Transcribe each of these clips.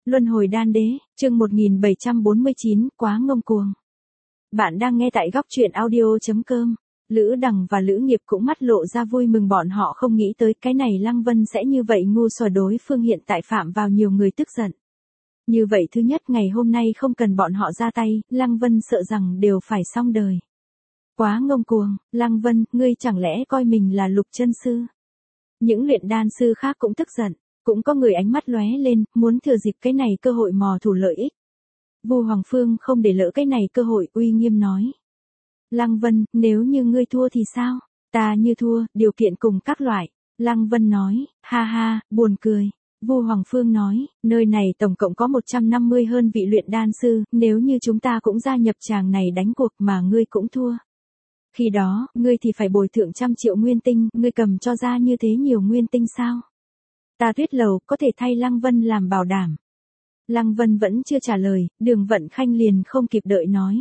Luân hồi đan đế, chương 1749, quá ngông cuồng. Bạn đang nghe tại góc truyện audio.com. Lữ Đằng và Lữ Nghiệp cũng mắt lộ ra vui mừng, bọn họ không nghĩ tới cái này Lăng Vân sẽ như vậy ngu xuẩn, đối phương hiện tại phạm vào nhiều người tức giận. Như vậy thứ nhất, ngày hôm nay không cần bọn họ ra tay, Lăng Vân sợ rằng đều phải xong đời. Quá ngông cuồng, Lăng Vân, ngươi chẳng lẽ coi mình là Lục Chân Sư? Những luyện đan sư khác cũng tức giận. Cũng có người ánh mắt lóe lên, muốn thừa dịp cái này cơ hội mò thủ lợi ích. Vu Hoàng Phương không để lỡ cái này cơ hội, uy nghiêm nói. Lăng Vân, nếu như ngươi thua thì sao? Ta như thua, điều kiện cùng các loại. Lăng Vân nói, ha ha, buồn cười. Vu Hoàng Phương nói, nơi này tổng cộng có 150 hơn vị luyện đan sư, nếu như chúng ta cũng gia nhập tràng này đánh cuộc mà ngươi cũng thua. Khi đó, ngươi thì phải bồi thưởng 100 triệu nguyên tinh, ngươi cầm cho ra như thế nhiều nguyên tinh sao? Ta Tuyết Lầu có thể thay Lăng Vân làm bảo đảm. Lăng Vân vẫn chưa trả lời, Đường Vận Khanh liền không kịp đợi nói.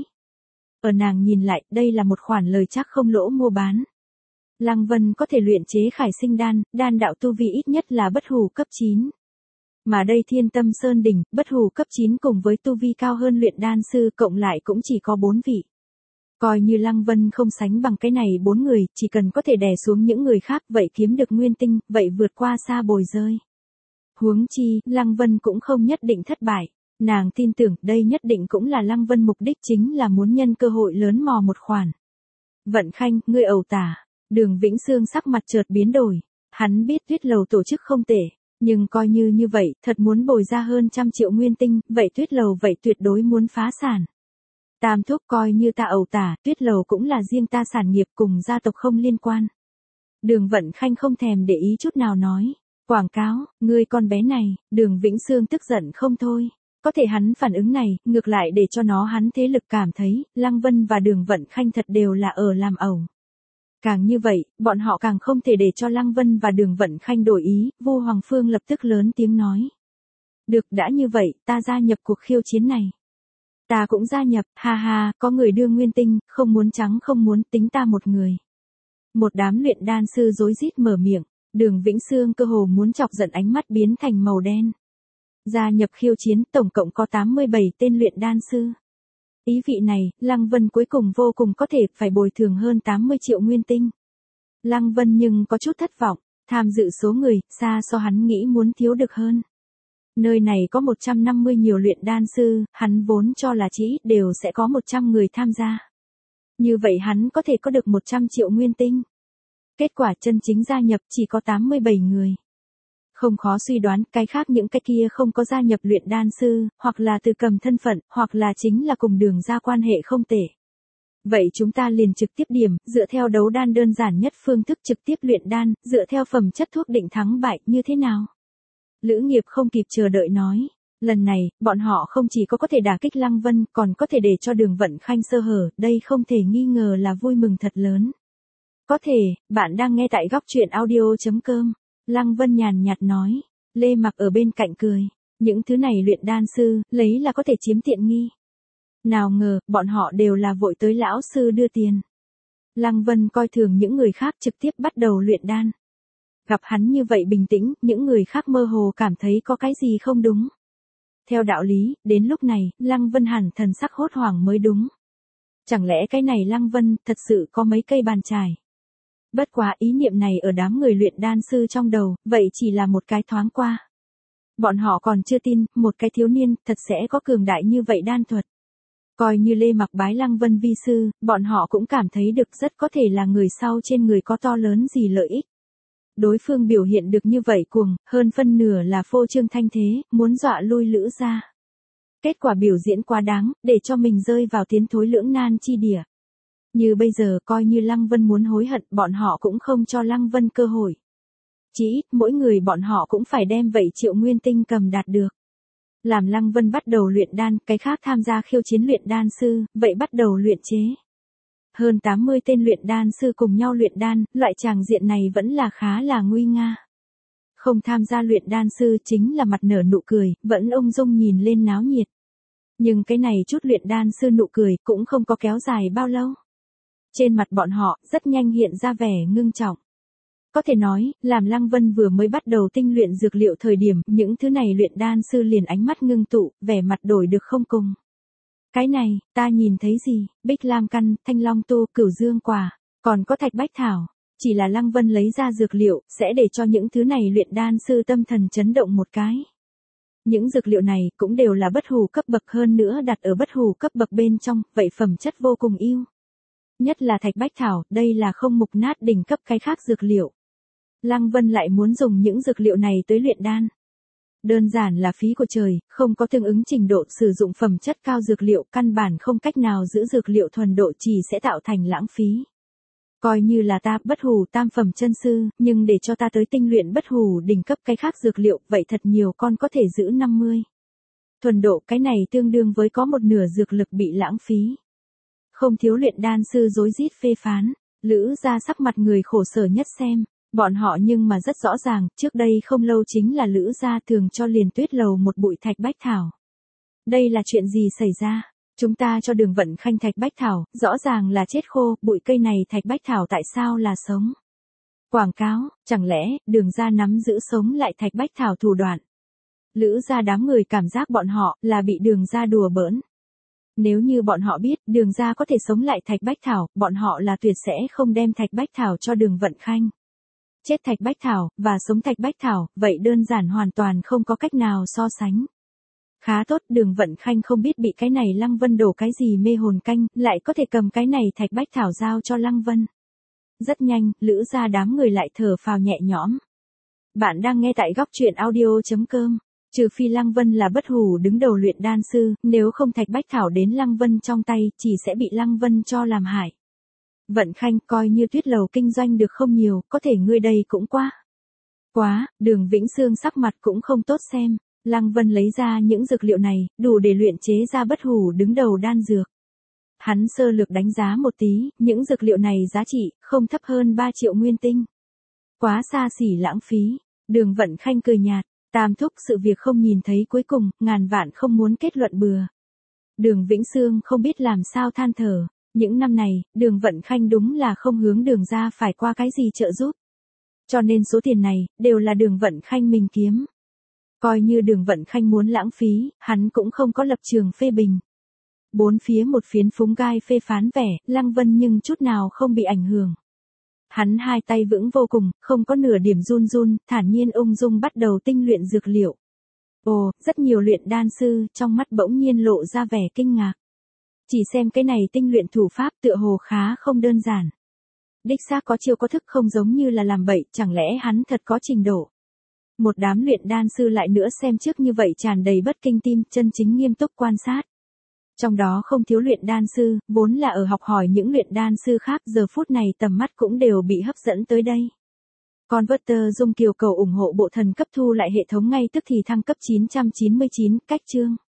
Ở nàng nhìn lại, đây là một khoản lời chắc không lỗ mua bán. Lăng Vân có thể luyện chế khải sinh đan, đan đạo tu vi ít nhất là bất hủ cấp 9. Mà đây Thiên Tâm Sơn Đỉnh, bất hủ cấp 9 cùng với tu vi cao hơn luyện đan sư cộng lại cũng chỉ có 4 vị. Coi như Lăng Vân không sánh bằng cái này 4 người, chỉ cần có thể đè xuống những người khác, vậy kiếm được nguyên tinh, vậy vượt qua xa Bồi Rơi. Huống chi, Lăng Vân cũng không nhất định thất bại. Nàng tin tưởng đây nhất định cũng là Lăng Vân mục đích chính là muốn nhân cơ hội lớn mò một khoản. Vận Khanh, ngươi ẩu tả. Đường Vĩnh Sương sắc mặt chợt biến đổi. Hắn biết Tuyết Lầu tổ chức không tệ, nhưng coi như vậy, thật muốn bồi ra hơn 100 triệu nguyên tinh, vậy Tuyết Lầu vậy tuyệt đối muốn phá sản. Tam thúc, coi như ta ẩu tả, Tuyết Lầu cũng là riêng ta sản nghiệp, cùng gia tộc không liên quan. Đường Vận Khanh không thèm để ý chút nào nói. Quảng cáo, ngươi con bé này. Đường Vĩnh Sương tức giận không thôi. Có thể hắn phản ứng này, ngược lại để cho hắn thế lực cảm thấy, Lăng Vân và Đường Vận Khanh thật đều là ở làm ẩu. Càng như vậy, bọn họ càng không thể để cho Lăng Vân và Đường Vận Khanh đổi ý, Vu Hoàng Phương lập tức lớn tiếng nói. Được, đã như vậy, ta gia nhập cuộc khiêu chiến này. Ta cũng gia nhập, ha ha, có người đưa nguyên tinh, không muốn trắng không muốn, tính ta một người. Một đám luyện đan sư rối rít mở miệng, Đường Vĩnh Sương cơ hồ muốn chọc giận, ánh mắt biến thành màu đen. Gia nhập khiêu chiến, tổng cộng có 87 tên luyện đan sư. Ý vị này, Lăng Vân cuối cùng vô cùng có thể phải bồi thường hơn 80 triệu nguyên tinh. Lăng Vân nhưng có chút thất vọng, tham dự số người, xa so hắn nghĩ muốn thiếu được hơn. Nơi này có 150 nhiều luyện đan sư, hắn vốn cho là chỉ ít đều sẽ có 100 người tham gia. Như vậy hắn có thể có được 100 triệu nguyên tinh. Kết quả chân chính gia nhập chỉ có 87 người. Không khó suy đoán, cái khác những cái kia không có gia nhập luyện đan sư, hoặc là từ cầm thân phận, hoặc là chính là cùng Đường ra quan hệ không tệ. Vậy chúng ta liền trực tiếp điểm, dựa theo đấu đan đơn giản nhất phương thức trực tiếp luyện đan, dựa theo phẩm chất thuốc định thắng bại, như thế nào? Lữ Nghiệp không kịp chờ đợi nói. Lần này, bọn họ không chỉ có thể đả kích Lăng Vân, còn có thể để cho Đường Vận Khanh sơ hở, đây không thể nghi ngờ là vui mừng thật lớn. Có thể, bạn đang nghe tại góc truyện audio.com. Lăng Vân nhàn nhạt nói. Lê Mặc ở bên cạnh cười. Những thứ này luyện đan sư, lấy là có thể chiếm tiện nghi. Nào ngờ, bọn họ đều là vội tới lão sư đưa tiền. Lăng Vân coi thường những người khác, trực tiếp bắt đầu luyện đan. Gặp hắn như vậy bình tĩnh, những người khác mơ hồ cảm thấy có cái gì không đúng. Theo đạo lý, đến lúc này, Lăng Vân hẳn thần sắc hốt hoảng mới đúng. Chẳng lẽ cái này Lăng Vân thật sự có mấy cây bàn chải? Bất quá ý niệm này ở đám người luyện đan sư trong đầu, vậy chỉ là một cái thoáng qua. Bọn họ còn chưa tin, một cái thiếu niên thật sẽ có cường đại như vậy đan thuật. Coi như Lê Mặc bái Lăng Vân vi sư, bọn họ cũng cảm thấy được rất có thể là người sau trên người có to lớn gì lợi ích. Đối phương biểu hiện được như vậy cuồng, hơn phân nửa là phô trương thanh thế, muốn dọa lui Lữ ra. Kết quả biểu diễn quá đáng, để cho mình rơi vào tiến thối lưỡng nan chi địa. Như bây giờ coi như Lăng Vân muốn hối hận, bọn họ cũng không cho Lăng Vân cơ hội. Chỉ ít mỗi người bọn họ cũng phải đem vậy triệu nguyên tinh cầm đạt được. Làm Lăng Vân bắt đầu luyện đan, cái khác tham gia khiêu chiến luyện đan sư, vậy bắt đầu luyện chế. Hơn 80 tên luyện đan sư cùng nhau luyện đan, loại tràng diện này vẫn là khá là nguy nga. Không tham gia luyện đan sư chính là mặt nở nụ cười, vẫn ung dung nhìn lên náo nhiệt. Nhưng cái này chút luyện đan sư nụ cười cũng không có kéo dài bao lâu. Trên mặt bọn họ, rất nhanh hiện ra vẻ ngưng trọng. Có thể nói, làm Lăng Vân vừa mới bắt đầu tinh luyện dược liệu thời điểm, những thứ này luyện đan sư liền ánh mắt ngưng tụ, vẻ mặt đổi được không cùng. Cái này, ta nhìn thấy gì, Bích Lam Căn, Thanh Long Tu, Cửu Dương Quả, còn có Thạch Bách Thảo. Chỉ là Lăng Vân lấy ra dược liệu, sẽ để cho những thứ này luyện đan sư tâm thần chấn động một cái. Những dược liệu này cũng đều là bất hủ cấp bậc, hơn nữa đặt ở bất hủ cấp bậc bên trong, vậy phẩm chất vô cùng ưu. Nhất là Thạch Bách Thảo, đây là không mục nát đỉnh cấp cái khác dược liệu. Lăng Vân lại muốn dùng những dược liệu này tới luyện đan. Đơn giản là phí của trời, không có tương ứng trình độ sử dụng phẩm chất cao dược liệu, căn bản không cách nào giữ dược liệu thuần độ, chỉ sẽ tạo thành lãng phí. Coi như là ta bất hủ tam phẩm chân sư, nhưng để cho ta tới tinh luyện bất hủ đỉnh cấp cái khác dược liệu, vậy thật nhiều con có thể giữ 50. Thuần độ cái này tương đương với có một nửa dược lực bị lãng phí. Không thiếu luyện đan sư rối rít phê phán, Lữ gia sắc mặt người khổ sở nhất xem, bọn họ nhưng mà rất rõ ràng, trước đây không lâu chính là Lữ gia thường cho Liền Tuyết Lầu một bụi Thạch Bách Thảo. Đây là chuyện gì xảy ra? Chúng ta cho Đường Vận Khanh Thạch Bách Thảo, rõ ràng là chết khô, bụi cây này Thạch Bách Thảo tại sao là sống? Quảng cáo, chẳng lẽ, Đường gia nắm giữ sống lại Thạch Bách Thảo thủ đoạn? Lữ gia đám người cảm giác bọn họ là bị Đường gia đùa bỡn. Nếu như bọn họ biết Đường gia có thể sống lại Thạch Bách Thảo, bọn họ là tuyệt sẽ không đem Thạch Bách Thảo cho Đường Vận Khanh. Chết Thạch Bách Thảo, và sống Thạch Bách Thảo, vậy đơn giản hoàn toàn không có cách nào so sánh. Khá tốt, Đường Vận Khanh không biết bị cái này Lăng Vân đổ cái gì mê hồn canh, lại có thể cầm cái này Thạch Bách Thảo giao cho Lăng Vân. Rất nhanh, Lữ gia đám người lại thở phào nhẹ nhõm. Bạn đang nghe tại góc truyện audio.com. Trừ phi Lăng Vân là bất hủ đứng đầu luyện đan sư, nếu không Thạch Bách Thảo đến Lăng Vân trong tay, chỉ sẽ bị Lăng Vân cho làm hại. Vận Khanh, coi như Tuyết Lầu kinh doanh được không nhiều, có thể ngươi đây cũng quá, Đường Vĩnh Sương sắc mặt cũng không tốt xem. Lăng Vân lấy ra những dược liệu này, đủ để luyện chế ra bất hủ đứng đầu đan dược. Hắn sơ lược đánh giá một tí, những dược liệu này giá trị không thấp hơn 3 triệu nguyên tinh. Quá xa xỉ lãng phí. Đường Vận Khanh cười nhạt, tam thúc sự việc không nhìn thấy cuối cùng, ngàn vạn không muốn kết luận bừa. Đường Vĩnh Sương không biết làm sao than thở. Những năm này, Đường Vận Khanh đúng là không hướng Đường gia phải qua cái gì trợ giúp. Cho nên số tiền này, đều là Đường Vận Khanh mình kiếm. Coi như Đường Vận Khanh muốn lãng phí, hắn cũng không có lập trường phê bình. Bốn phía một phiến phúng gai phê phán vẻ, Lăng Vân nhưng chút nào không bị ảnh hưởng. Hắn hai tay vững vô cùng, không có nửa điểm run run, thản nhiên ung dung bắt đầu tinh luyện dược liệu. Ồ, rất nhiều luyện đan sư, trong mắt bỗng nhiên lộ ra vẻ kinh ngạc. Chỉ xem cái này tinh luyện thủ pháp tựa hồ khá không đơn giản. Đích xác có chiêu có thức, không giống như là làm bậy, chẳng lẽ hắn thật có trình độ. Một đám luyện đan sư lại nữa xem trước như vậy tràn đầy bất kinh tim, chân chính nghiêm túc quan sát. Trong đó không thiếu luyện đan sư, vốn là ở học hỏi những luyện đan sư khác, giờ phút này tầm mắt cũng đều bị hấp dẫn tới đây. Converter Dung Kiều cầu ủng hộ bộ thần cấp thu lại hệ thống ngay tức thì thăng cấp 999, cách chương.